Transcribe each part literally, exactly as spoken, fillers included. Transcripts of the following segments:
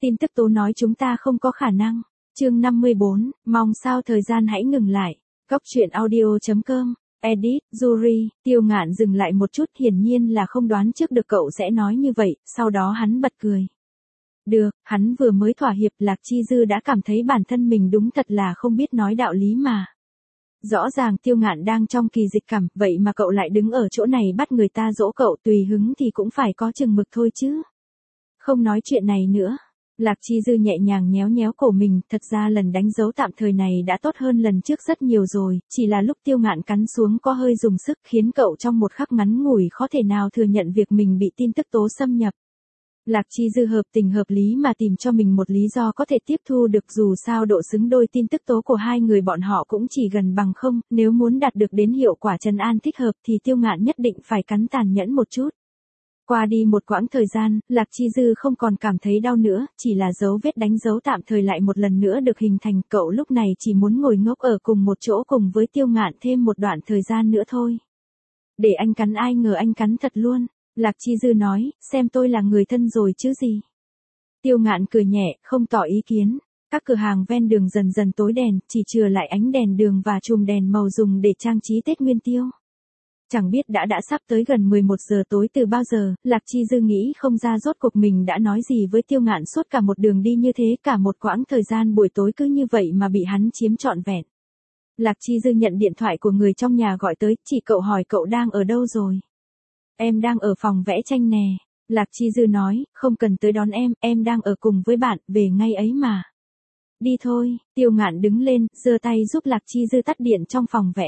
tin tức tố nói chúng ta không có khả năng. Chương năm mươi bốn, mong sao thời gian hãy ngừng lại. Góc truyện audio chấm com. Edit, Yuri, Tiêu Ngạn dừng lại một chút, hiển nhiên là không đoán trước được cậu sẽ nói như vậy, sau đó hắn bật cười. Được, hắn vừa mới thỏa hiệp, Lạc Chi Dư đã cảm thấy bản thân mình đúng thật là không biết nói đạo lý mà. Rõ ràng Tiêu Ngạn đang trong kỳ dịch cảm, vậy mà cậu lại đứng ở chỗ này bắt người ta dỗ cậu, tùy hứng thì cũng phải có chừng mực thôi chứ. Không nói chuyện này nữa. Lạc Chi Dư nhẹ nhàng nhéo nhéo cổ mình, thật ra lần đánh dấu tạm thời này đã tốt hơn lần trước rất nhiều rồi, chỉ là lúc Tiêu Ngạn cắn xuống có hơi dùng sức khiến cậu trong một khắc ngắn ngủi khó thể nào thừa nhận việc mình bị tin tức tố xâm nhập. Lạc Chi Dư hợp tình hợp lý mà tìm cho mình một lý do có thể tiếp thu được, dù sao độ xứng đôi tin tức tố của hai người bọn họ cũng chỉ gần bằng không, nếu muốn đạt được đến hiệu quả trấn an thích hợp thì Tiêu Ngạn nhất định phải cắn tàn nhẫn một chút. Qua đi một quãng thời gian, Lạc Chi Dư không còn cảm thấy đau nữa, chỉ là dấu vết đánh dấu tạm thời lại một lần nữa được hình thành, cậu lúc này chỉ muốn ngồi ngốc ở cùng một chỗ cùng với Tiêu Ngạn thêm một đoạn thời gian nữa thôi. Để anh cắn, ai ngờ anh cắn thật luôn. Lạc Chi Dư nói, xem tôi là người thân rồi chứ gì. Tiêu Ngạn cười nhẹ, không tỏ ý kiến. Các cửa hàng ven đường dần dần tối đèn, chỉ chừa lại ánh đèn đường và chùm đèn màu dùng để trang trí Tết Nguyên Tiêu. Chẳng biết đã đã sắp tới gần mười một giờ tối từ bao giờ, Lạc Chi Dư nghĩ không ra rốt cuộc mình đã nói gì với Tiêu Ngạn suốt cả một đường đi như thế, cả một quãng thời gian buổi tối cứ như vậy mà bị hắn chiếm trọn vẹn. Lạc Chi Dư nhận điện thoại của người trong nhà gọi tới, chỉ cậu hỏi cậu đang ở đâu rồi. Em đang ở phòng vẽ tranh nè. Lạc Chi Dư nói, không cần tới đón em, em đang ở cùng với bạn, về ngay ấy mà. Đi thôi. Tiêu Ngạn đứng lên, giơ tay giúp Lạc Chi Dư tắt điện trong phòng vẽ.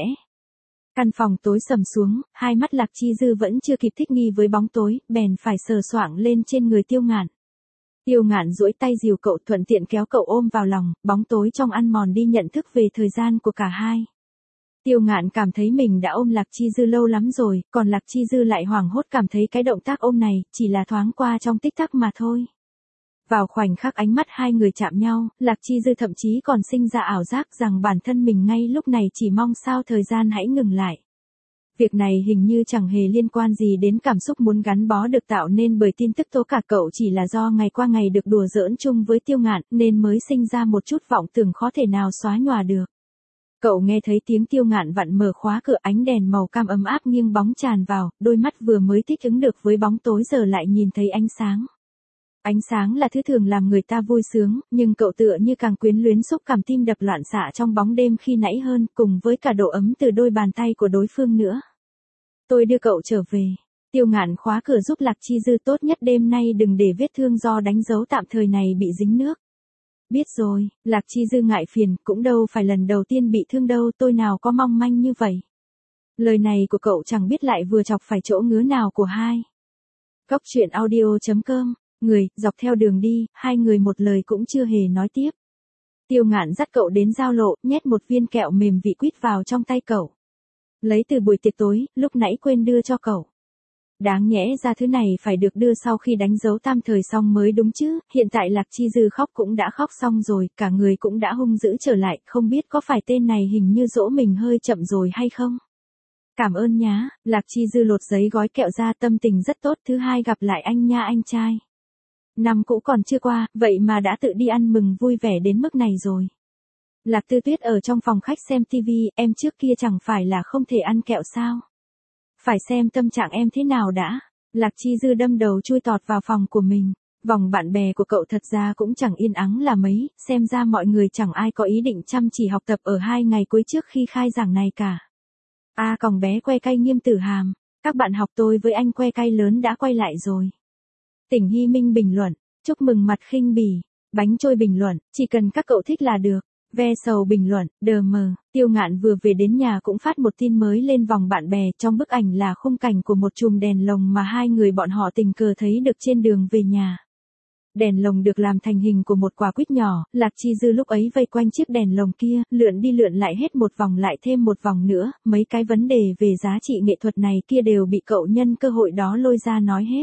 Căn phòng tối sầm xuống, hai mắt Lạc Chi Dư vẫn chưa kịp thích nghi với bóng tối, bèn phải sờ soạng lên trên người Tiêu Ngạn. Tiêu Ngạn duỗi tay dìu cậu, thuận tiện kéo cậu ôm vào lòng, bóng tối trong ăn mòn đi nhận thức về thời gian của cả hai. Tiêu Ngạn cảm thấy mình đã ôm Lạc Chi Dư lâu lắm rồi, còn Lạc Chi Dư lại hoảng hốt cảm thấy cái động tác ôm này chỉ là thoáng qua trong tích tắc mà thôi. Vào khoảnh khắc ánh mắt hai người chạm nhau, Lạc Chi Dư thậm chí còn sinh ra ảo giác rằng bản thân mình ngay lúc này chỉ mong sao thời gian hãy ngừng lại. Việc này hình như chẳng hề liên quan gì đến cảm xúc muốn gắn bó được tạo nên bởi tin tức tố, cả cậu chỉ là do ngày qua ngày được đùa giỡn chung với Tiêu Ngạn nên mới sinh ra một chút vọng tưởng khó thể nào xóa nhòa được. Cậu nghe thấy tiếng Tiêu Ngạn vặn mở khóa cửa, ánh đèn màu cam ấm áp nghiêng bóng tràn vào, đôi mắt vừa mới thích ứng được với bóng tối giờ lại nhìn thấy ánh sáng. Ánh sáng là thứ thường làm người ta vui sướng, nhưng cậu tựa như càng quyến luyến xúc cảm tim đập loạn xạ trong bóng đêm khi nãy hơn, cùng với cả độ ấm từ đôi bàn tay của đối phương nữa. Tôi đưa cậu trở về. Tiêu Ngạn khóa cửa giúp Lạc Chi Dư, tốt nhất đêm nay đừng để vết thương do đánh dấu tạm thời này bị dính nước. Biết rồi. Lạc Chi Dư ngại phiền, cũng đâu phải lần đầu tiên bị thương đâu, tôi nào có mong manh như vậy. Lời này của cậu chẳng biết lại vừa chọc phải chỗ ngứa nào của hai. Góc truyện audio chấm com. Người, dọc theo đường đi, hai người một lời cũng chưa hề nói tiếp. Tiêu Ngạn dắt cậu đến giao lộ, nhét một viên kẹo mềm vị quýt vào trong tay cậu. Lấy từ buổi tiệc tối, lúc nãy quên đưa cho cậu. Đáng nhẽ ra thứ này phải được đưa sau khi đánh dấu tam thời xong mới đúng chứ, hiện tại Lạc Chi Dư khóc cũng đã khóc xong rồi, cả người cũng đã hung dữ trở lại, không biết có phải tên này hình như dỗ mình hơi chậm rồi hay không. Cảm ơn nhá. Lạc Chi Dư lột giấy gói kẹo ra, tâm tình rất tốt, thứ hai gặp lại anh nha anh trai. Năm cũ còn chưa qua, vậy mà đã tự đi ăn mừng vui vẻ đến mức này rồi. Lạc Tư Tuyết ở trong phòng khách xem tivi, em trước kia chẳng phải là không thể ăn kẹo sao? Phải xem tâm trạng em thế nào đã. Lạc Chi Dư đâm đầu chui tọt vào phòng của mình. Vòng bạn bè của cậu thật ra cũng chẳng yên ắng là mấy, xem ra mọi người chẳng ai có ý định chăm chỉ học tập ở hai ngày cuối trước khi khai giảng này cả. A à, còng bé que cay Nghiêm Tử Hàm, các bạn học tôi với anh que cay lớn đã quay lại rồi. Tỉnh Hy Minh bình luận, chúc mừng mặt khinh bỉ. Bánh trôi bình luận, chỉ cần các cậu thích là được. Ve sầu bình luận, đờ mờ. Tiêu Ngạn vừa về đến nhà cũng phát một tin mới lên vòng bạn bè, trong bức ảnh là khung cảnh của một chùm đèn lồng mà hai người bọn họ tình cờ thấy được trên đường về nhà. Đèn lồng được làm thành hình của một quả quýt nhỏ, Lạc Chi Dư lúc ấy vây quanh chiếc đèn lồng kia, lượn đi lượn lại hết một vòng lại thêm một vòng nữa, mấy cái vấn đề về giá trị nghệ thuật này kia đều bị cậu nhân cơ hội đó lôi ra nói hết.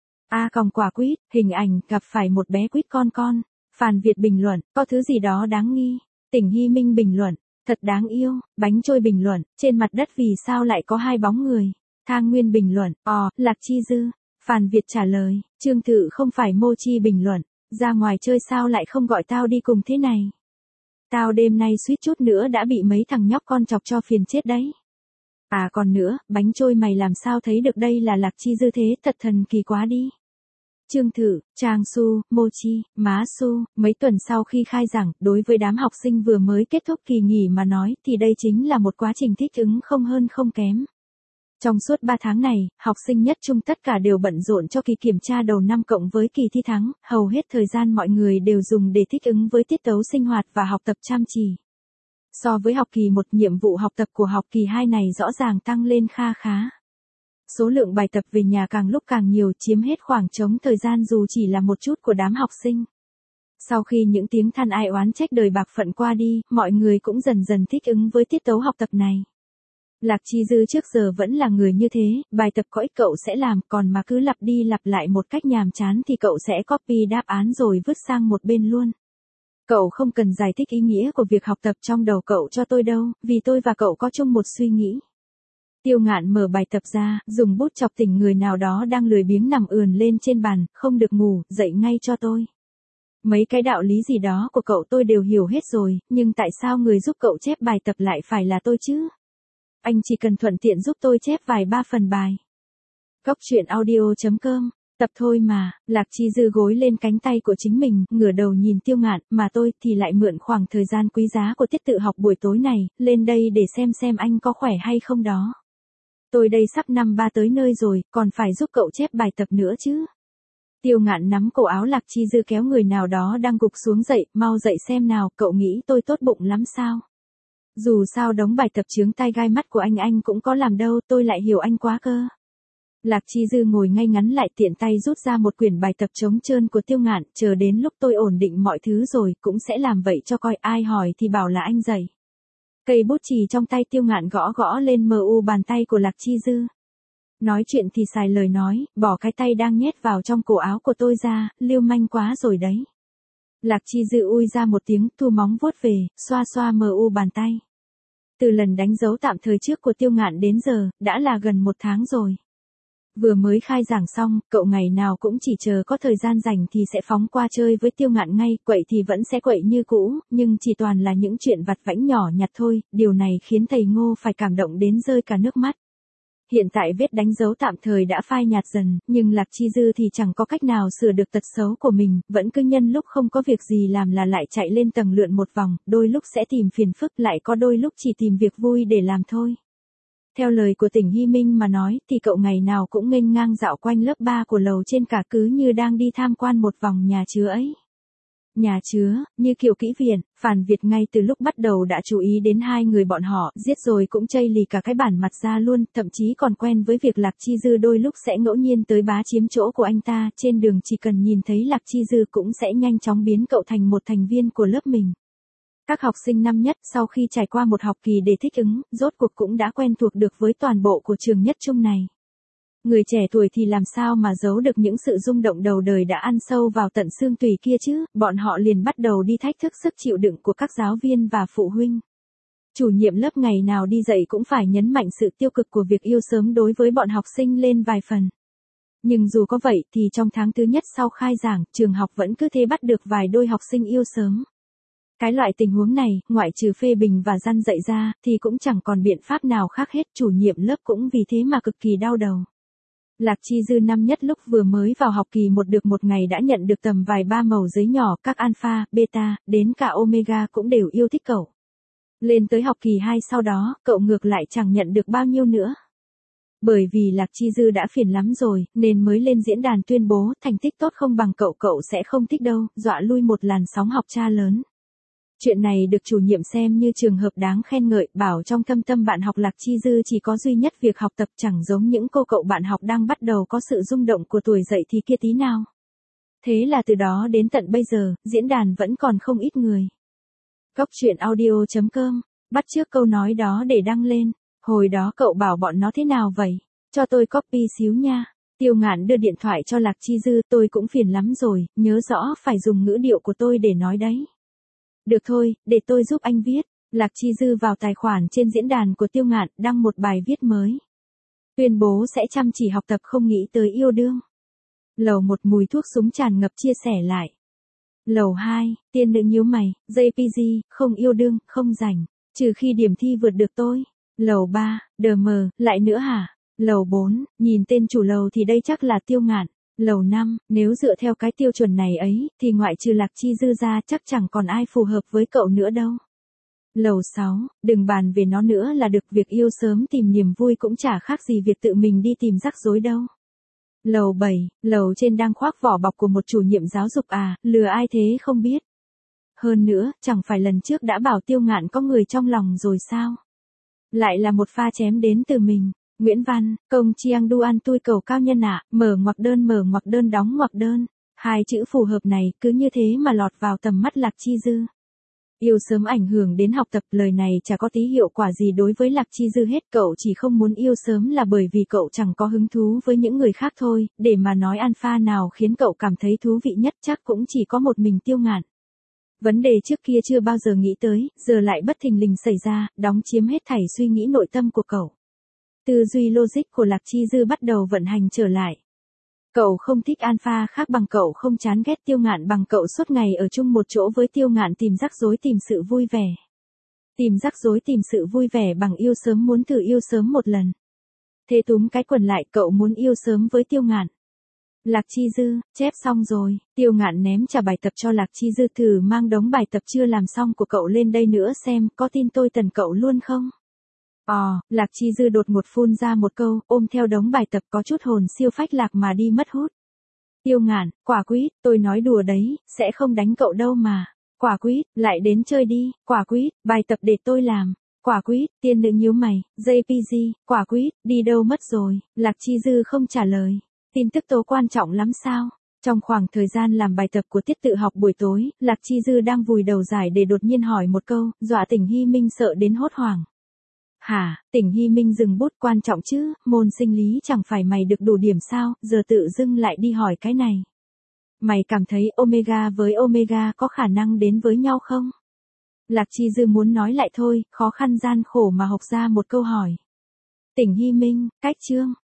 A à, còng quả quýt, hình ảnh, gặp phải một bé quýt con con. Phàn Việt bình luận, có thứ gì đó đáng nghi. Tỉnh Hy Minh bình luận, thật đáng yêu. Bánh trôi bình luận, trên mặt đất vì sao lại có hai bóng người. Thang Nguyên bình luận, ò, Lạc Chi Dư. Phàn Việt trả lời, Trương Tự không phải Mochi bình luận, ra ngoài chơi sao lại không gọi tao đi cùng thế này? Tao đêm nay suýt chút nữa đã bị mấy thằng nhóc con chọc cho phiền chết đấy. À còn nữa, bánh trôi mày làm sao thấy được đây là Lạc Chi Dư thế, thật thần kỳ quá đi. Trương Thử, Trang Su, Mochi, Má Su, mấy tuần sau khi khai giảng, đối với đám học sinh vừa mới kết thúc kỳ nghỉ mà nói thì đây chính là một quá trình thích ứng không hơn không kém. Trong suốt ba tháng này, học sinh nhất trung tất cả đều bận rộn cho kỳ kiểm tra đầu năm cộng với kỳ thi tháng, hầu hết thời gian mọi người đều dùng để thích ứng với tiết tấu sinh hoạt và học tập chăm chỉ. So với học kỳ một, nhiệm vụ học tập của học kỳ hai này rõ ràng tăng lên kha khá. Số lượng bài tập về nhà càng lúc càng nhiều, chiếm hết khoảng trống thời gian dù chỉ là một chút của đám học sinh. Sau khi những tiếng than ai oán trách đời bạc phận qua đi, mọi người cũng dần dần thích ứng với tiết tấu học tập này. Lạc Chi Dư trước giờ vẫn là người như thế, bài tập có ích cậu sẽ làm, còn mà cứ lặp đi lặp lại một cách nhàm chán thì cậu sẽ copy đáp án rồi vứt sang một bên luôn. Cậu không cần giải thích ý nghĩa của việc học tập trong đầu cậu cho tôi đâu, vì tôi và cậu có chung một suy nghĩ. Tiêu Ngạn mở bài tập ra, dùng bút chọc tỉnh người nào đó đang lười biếng nằm ườn lên trên bàn, không được ngủ, dậy ngay cho tôi. Mấy cái đạo lý gì đó của cậu tôi đều hiểu hết rồi, nhưng tại sao người giúp cậu chép bài tập lại phải là tôi chứ? Anh chỉ cần thuận tiện giúp tôi chép vài ba phần bài. Cóc truyện audio chấm com, tập thôi mà. Lạc Chi Dư gối lên cánh tay của chính mình, ngửa đầu nhìn Tiêu Ngạn, mà tôi thì lại mượn khoảng thời gian quý giá của tiết tự học buổi tối này, lên đây để xem xem anh có khỏe hay không đó. Tôi đây sắp năm ba tới nơi rồi, còn phải giúp cậu chép bài tập nữa chứ. Tiêu Ngạn nắm cổ áo Lạc Chi Dư kéo người nào đó đang gục xuống dậy, mau dậy xem nào, cậu nghĩ tôi tốt bụng lắm sao? Dù sao đống bài tập chướng tai gai mắt của anh anh cũng có làm đâu, tôi lại hiểu anh quá cơ. Lạc Chi Dư ngồi ngay ngắn lại, tiện tay rút ra một quyển bài tập trống trơn của Tiêu Ngạn, chờ đến lúc tôi ổn định mọi thứ rồi, cũng sẽ làm vậy cho coi, ai hỏi thì bảo là anh dạy. Cây bút chì trong tay Tiêu Ngạn gõ gõ lên mờ u bàn tay của Lạc Chi Dư. Nói chuyện thì xài lời nói, bỏ cái tay đang nhét vào trong cổ áo của tôi ra, lưu manh quá rồi đấy. Lạc Chi Dư ui ra một tiếng, thu móng vuốt về, xoa xoa mờ u bàn tay. Từ lần đánh dấu tạm thời trước của Tiêu Ngạn đến giờ, đã là gần một tháng rồi. Vừa mới khai giảng xong, cậu ngày nào cũng chỉ chờ có thời gian rảnh thì sẽ phóng qua chơi với Tiêu Ngạn ngay, quậy thì vẫn sẽ quậy như cũ, nhưng chỉ toàn là những chuyện vặt vãnh nhỏ nhặt thôi, điều này khiến thầy Ngô phải cảm động đến rơi cả nước mắt. Hiện tại vết đánh dấu tạm thời đã phai nhạt dần, nhưng Lạc Chi Dư thì chẳng có cách nào sửa được tật xấu của mình, vẫn cứ nhân lúc không có việc gì làm là lại chạy lên tầng lượn một vòng, đôi lúc sẽ tìm phiền phức, lại có đôi lúc chỉ tìm việc vui để làm thôi. Theo lời của Tỉnh Hy Minh mà nói, thì cậu ngày nào cũng nghênh ngang dạo quanh lớp ba của lầu trên cả, cứ như đang đi tham quan một vòng nhà chứa ấy. Nhà chứa, như kiểu kỹ viện, Phàn Việt ngay từ lúc bắt đầu đã chú ý đến hai người bọn họ, giết rồi cũng chây lì cả cái bản mặt ra luôn, thậm chí còn quen với việc Lạc Chi Dư đôi lúc sẽ ngẫu nhiên tới bá chiếm chỗ của anh ta, trên đường chỉ cần nhìn thấy Lạc Chi Dư cũng sẽ nhanh chóng biến cậu thành một thành viên của lớp mình. Các học sinh năm nhất sau khi trải qua một học kỳ để thích ứng, rốt cuộc cũng đã quen thuộc được với toàn bộ của trường nhất trung này. Người trẻ tuổi thì làm sao mà giấu được những sự rung động đầu đời đã ăn sâu vào tận xương tủy kia chứ, bọn họ liền bắt đầu đi thách thức sức chịu đựng của các giáo viên và phụ huynh. Chủ nhiệm lớp ngày nào đi dạy cũng phải nhấn mạnh sự tiêu cực của việc yêu sớm đối với bọn học sinh lên vài phần. Nhưng dù có vậy thì trong tháng thứ nhất sau khai giảng, trường học vẫn cứ thế bắt được vài đôi học sinh yêu sớm. Cái loại tình huống này, ngoại trừ phê bình và răn dạy ra, thì cũng chẳng còn biện pháp nào khác hết, chủ nhiệm lớp cũng vì thế mà cực kỳ đau đầu. Lạc Chi Dư năm nhất lúc vừa mới vào học kỳ một được một ngày đã nhận được tầm vài ba mẩu giấy nhỏ, các alpha, beta, đến cả omega cũng đều yêu thích cậu. Lên tới học kỳ hai sau đó, cậu ngược lại chẳng nhận được bao nhiêu nữa. Bởi vì Lạc Chi Dư đã phiền lắm rồi, nên mới lên diễn đàn tuyên bố, thành tích tốt không bằng cậu cậu sẽ không thích đâu, dọa lui một làn sóng học cha lớn. Chuyện này được chủ nhiệm xem như trường hợp đáng khen ngợi, bảo trong thâm tâm bạn học Lạc Chi Dư chỉ có duy nhất việc học tập, chẳng giống những cô cậu bạn học đang bắt đầu có sự rung động của tuổi dậy thì kia tí nào. Thế là từ đó đến tận bây giờ, diễn đàn vẫn còn không ít người. Cóc truyện audio chấm com, bắt chước câu nói đó để đăng lên. Hồi đó cậu bảo bọn nó thế nào vậy? Cho tôi copy xíu nha. Tiêu Ngạn đưa điện thoại cho Lạc Chi Dư, tôi cũng phiền lắm rồi, nhớ rõ phải dùng ngữ điệu của tôi để nói đấy. Được thôi, để tôi giúp anh viết. Lạc Chi Dư vào tài khoản trên diễn đàn của Tiêu Ngạn, đăng một bài viết mới. Tuyên bố sẽ chăm chỉ học tập không nghĩ tới yêu đương. Lầu một mùi thuốc súng tràn ngập chia sẻ lại. Lầu hai, tiên nữ nhíu mày, gi pê giê, không yêu đương, không rảnh, trừ khi điểm thi vượt được tôi. Lầu ba, đờ mờ, lại nữa hả? Lầu bốn, nhìn tên chủ lầu thì đây chắc là Tiêu Ngạn. Lầu năm, nếu dựa theo cái tiêu chuẩn này ấy, thì ngoại trừ Lạc Chi Dư ra chắc chẳng còn ai phù hợp với cậu nữa đâu. Lầu sáu, đừng bàn về nó nữa là được, việc yêu sớm tìm niềm vui cũng chả khác gì việc tự mình đi tìm rắc rối đâu. Lầu bảy, lầu trên đang khoác vỏ bọc của một chủ nhiệm giáo dục à, lừa ai thế không biết. Hơn nữa, chẳng phải lần trước đã bảo Tiêu Ngạn có người trong lòng rồi sao? Lại là một pha chém đến từ mình. Nguyễn Văn, công chiang duan tui cầu cao nhân ạ, mở ngoặc đơn mở ngoặc đơn đóng ngoặc đơn. Hai chữ phù hợp này cứ như thế mà lọt vào tầm mắt Lạc Chi Dư. Yêu sớm ảnh hưởng đến học tập, lời này chả có tí hiệu quả gì đối với Lạc Chi Dư hết, cậu chỉ không muốn yêu sớm là bởi vì cậu chẳng có hứng thú với những người khác thôi, để mà nói alpha nào khiến cậu cảm thấy thú vị nhất chắc cũng chỉ có một mình Tiêu Ngạn. Vấn đề trước kia chưa bao giờ nghĩ tới, giờ lại bất thình lình xảy ra, đóng chiếm hết thảy suy nghĩ nội tâm của cậu. Tư duy logic của Lạc Chi Dư bắt đầu vận hành trở lại. Cậu không thích alpha khác bằng cậu không chán ghét Tiêu Ngạn bằng cậu suốt ngày ở chung một chỗ với Tiêu Ngạn tìm rắc rối tìm sự vui vẻ. Tìm rắc rối tìm sự vui vẻ bằng yêu sớm, muốn thử yêu sớm một lần. Thế túm cái quần lại, cậu muốn yêu sớm với Tiêu Ngạn. Lạc Chi Dư, chép xong rồi, Tiêu Ngạn ném trả bài tập cho Lạc Chi Dư, thử mang đống bài tập chưa làm xong của cậu lên đây nữa xem, có tin tôi tần cậu luôn không? Ồ, Lạc Chi Dư đột ngột phun ra một câu, ôm theo đống bài tập có chút hồn siêu phách lạc mà đi mất hút. Tiêu Ngạn, quả quýt, tôi nói đùa đấy, sẽ không đánh cậu đâu mà. Quả quýt, lại đến chơi đi, quả quýt, bài tập để tôi làm. Quả quýt, tiên nữ nhíu mày, gi pê giê, quả quýt, đi đâu mất rồi? Lạc Chi Dư không trả lời. Tin tức tố quan trọng lắm sao? Trong khoảng thời gian làm bài tập của tiết tự học buổi tối, Lạc Chi Dư đang vùi đầu giải để đột nhiên hỏi một câu, dọa Tỉnh Hy Minh sợ đến hốt hoảng. Hả, Tỉnh Hy Minh dừng bút, quan trọng chứ, môn sinh lý chẳng phải mày được đủ điểm sao, giờ tự dưng lại đi hỏi cái này. Mày cảm thấy omega với omega có khả năng đến với nhau không? Lạc Chi Dư muốn nói lại thôi, khó khăn gian khổ mà học ra một câu hỏi. Tỉnh Hy Minh, cách chương.